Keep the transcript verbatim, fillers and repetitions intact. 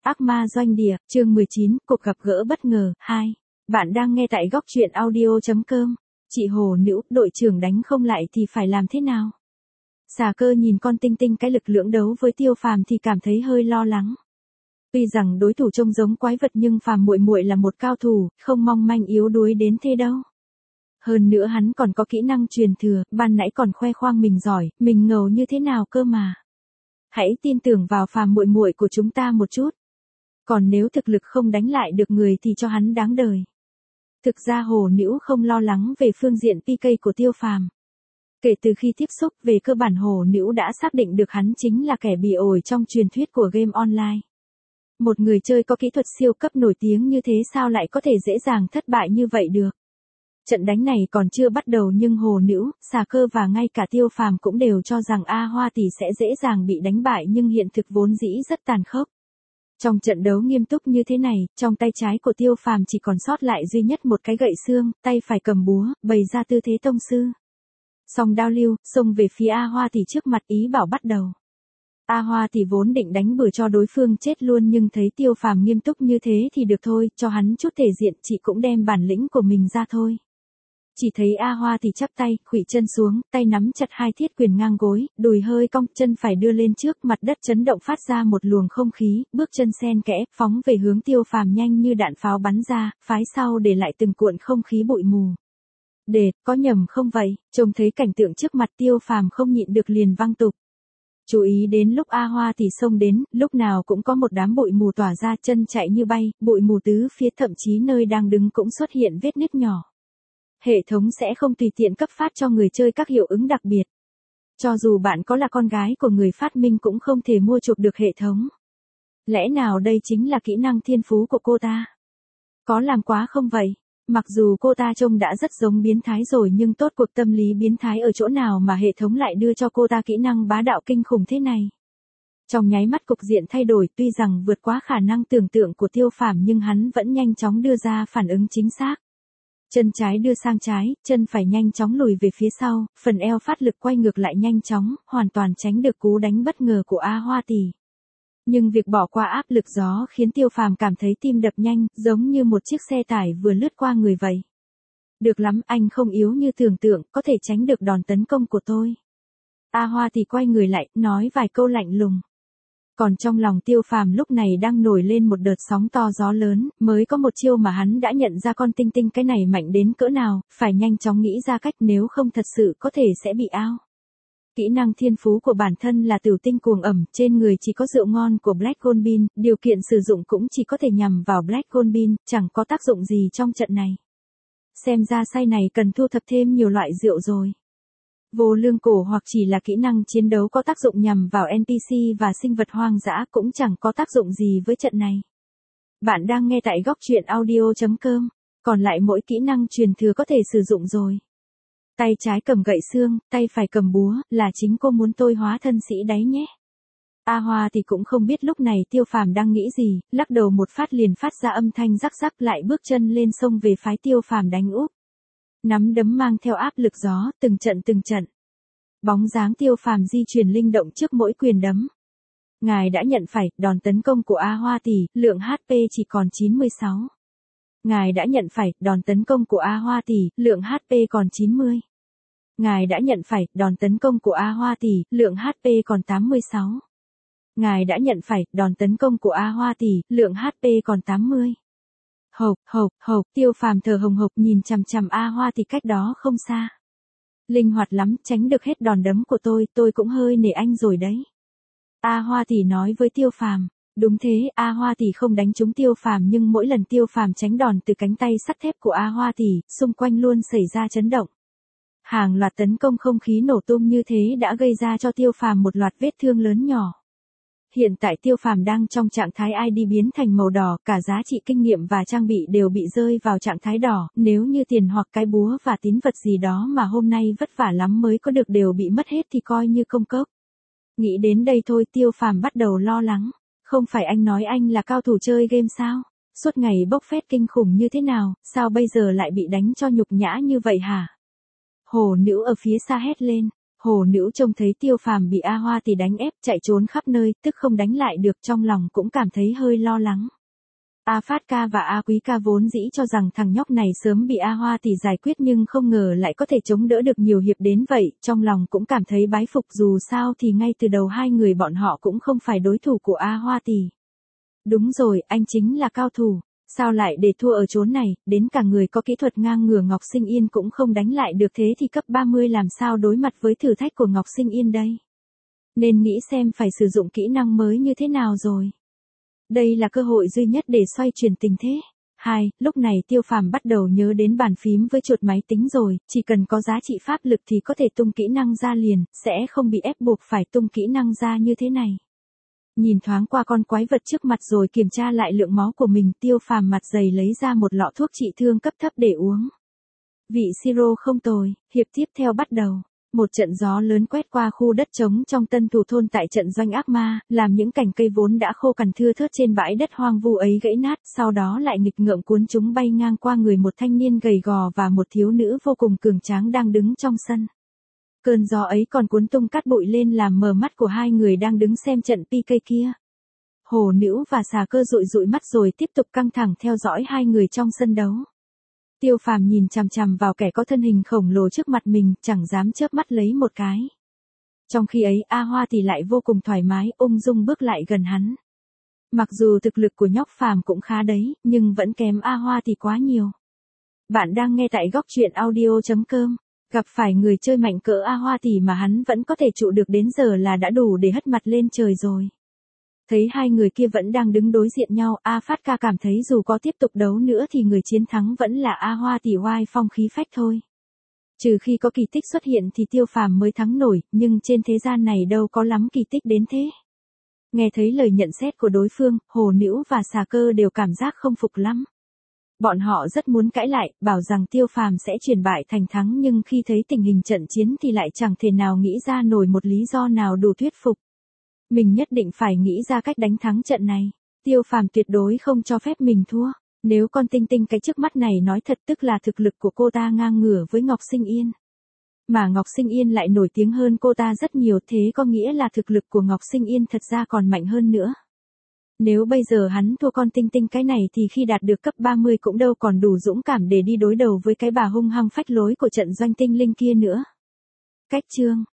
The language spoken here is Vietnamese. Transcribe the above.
Ác ma doanh địa, chương mười chín, cuộc gặp gỡ bất ngờ, hai. Bạn đang nghe tại góc truyện audio chấm com. Chị Hồ Nữ, đội trưởng đánh không lại thì phải làm thế nào? Xà Cơ nhìn con Tinh Tinh cái lực lưỡng đấu với Tiêu Phàm thì cảm thấy hơi lo lắng. Tuy rằng đối thủ trông giống quái vật nhưng Phàm muội muội là một cao thủ, không mong manh yếu đuối đến thế đâu. Hơn nữa hắn còn có kỹ năng truyền thừa, ban nãy còn khoe khoang mình giỏi, mình ngầu như thế nào cơ mà. Hãy tin tưởng vào Phàm muội muội của chúng ta một chút. Còn nếu thực lực không đánh lại được người thì cho hắn đáng đời. Thực ra Hồ Nữ không lo lắng về phương diện pê ca của Tiêu Phàm. Kể từ khi tiếp xúc, về cơ bản Hồ Nữ đã xác định được hắn chính là kẻ bị ổi trong truyền thuyết của game online. Một người chơi có kỹ thuật siêu cấp nổi tiếng như thế sao lại có thể dễ dàng thất bại như vậy được. Trận đánh này còn chưa bắt đầu nhưng Hồ Nữ, Xà Cơ và ngay cả Tiêu Phàm cũng đều cho rằng A Hoa Tỷ sẽ dễ dàng bị đánh bại nhưng hiện thực vốn dĩ rất tàn khốc. Trong trận đấu nghiêm túc như thế này, trong tay trái của Tiêu Phàm chỉ còn sót lại duy nhất một cái gậy xương, tay phải cầm búa, bày ra tư thế tông sư. Song đao lưu, xông về phía A Hoa Tỷ trước mặt ý bảo bắt đầu. A Hoa Tỷ vốn định đánh bừa cho đối phương chết luôn nhưng thấy Tiêu Phàm nghiêm túc như thế thì được thôi, cho hắn chút thể diện chị cũng đem bản lĩnh của mình ra thôi. Chỉ thấy A Hoa Tỷ chắp tay, khuỵu chân xuống, tay nắm chặt hai thiết quyền ngang gối, đùi hơi cong, chân phải đưa lên trước, mặt đất chấn động phát ra một luồng không khí, bước chân xen kẽ, phóng về hướng Tiêu Phàm nhanh như đạn pháo bắn ra, phái sau để lại từng cuộn không khí bụi mù. Đệt, có nhầm không vậy? Trông thấy cảnh tượng trước mặt Tiêu Phàm không nhịn được liền văng tục. Chú ý đến lúc A Hoa Tỷ xông đến, lúc nào cũng có một đám bụi mù tỏa ra, chân chạy như bay, bụi mù tứ phía, thậm chí nơi đang đứng cũng xuất hiện vết nứt nhỏ. Hệ thống sẽ không tùy tiện cấp phát cho người chơi các hiệu ứng đặc biệt. Cho dù bạn có là con gái của người phát minh cũng không thể mua chuộc được hệ thống. Lẽ nào đây chính là kỹ năng thiên phú của cô ta? Có làm quá không vậy? Mặc dù cô ta trông đã rất giống biến thái rồi nhưng tốt cuộc tâm lý biến thái ở chỗ nào mà hệ thống lại đưa cho cô ta kỹ năng bá đạo kinh khủng thế này. Trong nháy mắt cục diện thay đổi, tuy rằng vượt quá khả năng tưởng tượng của Tiêu Phàm nhưng hắn vẫn nhanh chóng đưa ra phản ứng chính xác. Chân trái đưa sang trái, chân phải nhanh chóng lùi về phía sau, phần eo phát lực quay ngược lại nhanh chóng, hoàn toàn tránh được cú đánh bất ngờ của A Hoa Tỷ. Nhưng việc bỏ qua áp lực gió khiến Tiêu Phàm cảm thấy tim đập nhanh, giống như một chiếc xe tải vừa lướt qua người vậy. Được lắm, anh không yếu như tưởng tượng, có thể tránh được đòn tấn công của tôi. A Hoa Tỷ quay người lại, nói vài câu lạnh lùng. Còn trong lòng Tiêu Phàm lúc này đang nổi lên một đợt sóng to gió lớn, mới có một chiêu mà hắn đã nhận ra con Tinh Tinh cái này mạnh đến cỡ nào, phải nhanh chóng nghĩ ra cách nếu không thật sự có thể sẽ bị ao. Kỹ năng thiên phú của bản thân là Tử Tinh Cuồng Ẩm, trên người chỉ có rượu ngon của Black Gold Bean, điều kiện sử dụng cũng chỉ có thể nhằm vào Black Gold Bean, chẳng có tác dụng gì trong trận này. Xem ra say này cần thu thập thêm nhiều loại rượu rồi. Vô lương cổ hoặc chỉ là kỹ năng chiến đấu có tác dụng nhằm vào en pê xê và sinh vật hoang dã cũng chẳng có tác dụng gì với trận này. Bạn đang nghe tại góc truyện audio chấm com, còn lại mỗi kỹ năng truyền thừa có thể sử dụng rồi. Tay trái cầm gậy xương, tay phải cầm búa, là chính cô muốn tôi hóa thân sĩ đấy nhé. A Hoa thì cũng không biết lúc này Tiêu Phàm đang nghĩ gì, lắc đầu một phát liền phát ra âm thanh rắc rắc lại bước chân lên sông về phái Tiêu Phàm đánh úp. Nắm đấm mang theo áp lực gió, từng trận từng trận. Bóng dáng Tiêu Phàm di chuyển linh động trước mỗi quyền đấm. Ngài đã nhận phải, đòn tấn công của A Hoa Tỷ, lượng hát pê chỉ còn chín mươi sáu. Ngài đã nhận phải, đòn tấn công của A Hoa Tỷ, lượng hát pê còn chín mươi. Ngài đã nhận phải, đòn tấn công của A Hoa Tỷ, lượng hát pê còn tám mươi sáu. Ngài đã nhận phải, đòn tấn công của A Hoa Tỷ, lượng hát pê còn tám mươi. Hộc, hộc, hộc, Tiêu Phàm thở hồng hộc nhìn chằm chằm A Hoa Tỷ cách đó không xa. Linh hoạt lắm, tránh được hết đòn đấm của tôi, tôi cũng hơi nể anh rồi đấy. A Hoa Tỷ nói với Tiêu Phàm. Đúng thế, A Hoa Tỷ không đánh trúng Tiêu Phàm nhưng mỗi lần Tiêu Phàm tránh đòn từ cánh tay sắt thép của A Hoa Tỷ, xung quanh luôn xảy ra chấn động. Hàng loạt tấn công không khí nổ tung như thế đã gây ra cho Tiêu Phàm một loạt vết thương lớn nhỏ. Hiện tại Tiêu Phàm đang trong trạng thái i đê biến thành màu đỏ, cả giá trị kinh nghiệm và trang bị đều bị rơi vào trạng thái đỏ, nếu như tiền hoặc cái búa và tín vật gì đó mà hôm nay vất vả lắm mới có được đều bị mất hết thì coi như công cốc. Nghĩ đến đây thôi Tiêu Phàm bắt đầu lo lắng, không phải anh nói anh là cao thủ chơi game sao? Suốt ngày bốc phét kinh khủng như thế nào, sao bây giờ lại bị đánh cho nhục nhã như vậy hả? Hồ Nữ ở phía xa hét lên. Hồ Nữ trông thấy Tiêu Phàm bị A Hoa Tỷ đánh ép chạy trốn khắp nơi, tức không đánh lại được, trong lòng cũng cảm thấy hơi lo lắng. A Phát ca và A Quý ca vốn dĩ cho rằng thằng nhóc này sớm bị A Hoa Tỷ giải quyết nhưng không ngờ lại có thể chống đỡ được nhiều hiệp đến vậy, trong lòng cũng cảm thấy bái phục, dù sao thì ngay từ đầu hai người bọn họ cũng không phải đối thủ của A Hoa Tỷ. Đúng rồi, anh chính là cao thủ, sao lại để thua ở chốn này, đến cả người có kỹ thuật ngang ngửa Ngọc Sinh Yên cũng không đánh lại được, thế thì cấp ba mươi làm sao đối mặt với thử thách của Ngọc Sinh Yên đây? Nên nghĩ xem phải sử dụng kỹ năng mới như thế nào rồi. Đây là cơ hội duy nhất để xoay chuyển tình thế. Hai, lúc này Tiêu Phàm bắt đầu nhớ đến bàn phím với chuột máy tính rồi, chỉ cần có giá trị pháp lực thì có thể tung kỹ năng ra liền, sẽ không bị ép buộc phải tung kỹ năng ra như thế này. Nhìn thoáng qua con quái vật trước mặt rồi kiểm tra lại lượng máu của mình, Tiêu Phàm mặt dày lấy ra một lọ thuốc trị thương cấp thấp để uống. Vị siro không tồi, hiệp tiếp theo bắt đầu. Một trận gió lớn quét qua khu đất trống trong Tân Thủ thôn tại trận doanh ác ma, làm những cành cây vốn đã khô cằn thưa thớt trên bãi đất hoang vu ấy gãy nát, sau đó lại nghịch ngợm cuốn chúng bay ngang qua người một thanh niên gầy gò và một thiếu nữ vô cùng cường tráng đang đứng trong sân. Cơn gió ấy còn cuốn tung cát bụi lên làm mờ mắt của hai người đang đứng xem trận pi ca kia. Hồ Nữ và Xà Cơ dụi dụi mắt rồi tiếp tục căng thẳng theo dõi hai người trong sân đấu. Tiêu Phàm nhìn chằm chằm vào kẻ có thân hình khổng lồ trước mặt mình, chẳng dám chớp mắt lấy một cái. Trong khi ấy, A Hoa thì lại vô cùng thoải mái, ung dung bước lại gần hắn. Mặc dù thực lực của nhóc Phàm cũng khá đấy, nhưng vẫn kém A Hoa thì quá nhiều. Bạn đang nghe tại góc truyện audio chấm com. Gặp phải người chơi mạnh cỡ A Hoa Tỷ mà hắn vẫn có thể trụ được đến giờ là đã đủ để hất mặt lên trời rồi. Thấy hai người kia vẫn đang đứng đối diện nhau, A Phát ca cảm thấy dù có tiếp tục đấu nữa thì người chiến thắng vẫn là A Hoa Tỷ oai phong khí phách thôi. Trừ khi có kỳ tích xuất hiện thì Tiêu Phàm mới thắng nổi, nhưng trên thế gian này đâu có lắm kỳ tích đến thế. Nghe thấy lời nhận xét của đối phương, Hồ Nữ và Xà Cơ đều cảm giác không phục lắm. Bọn họ rất muốn cãi lại, bảo rằng Tiêu Phàm sẽ chuyển bại thành thắng, nhưng khi thấy tình hình trận chiến thì lại chẳng thể nào nghĩ ra nổi một lý do nào đủ thuyết phục. Mình nhất định phải nghĩ ra cách đánh thắng trận này. Tiêu Phàm tuyệt đối không cho phép mình thua. Nếu con Tinh Tinh cái trước mắt này nói thật, tức là thực lực của cô ta ngang ngửa với Ngọc Sinh Yên. Mà Ngọc Sinh Yên lại nổi tiếng hơn cô ta rất nhiều, thế có nghĩa là thực lực của Ngọc Sinh Yên thật ra còn mạnh hơn nữa. Nếu bây giờ hắn thua con Tinh Tinh cái này thì khi đạt được cấp ba mươi cũng đâu còn đủ dũng cảm để đi đối đầu với cái bà hung hăng phách lối của trận doanh tinh linh kia nữa. Cách chương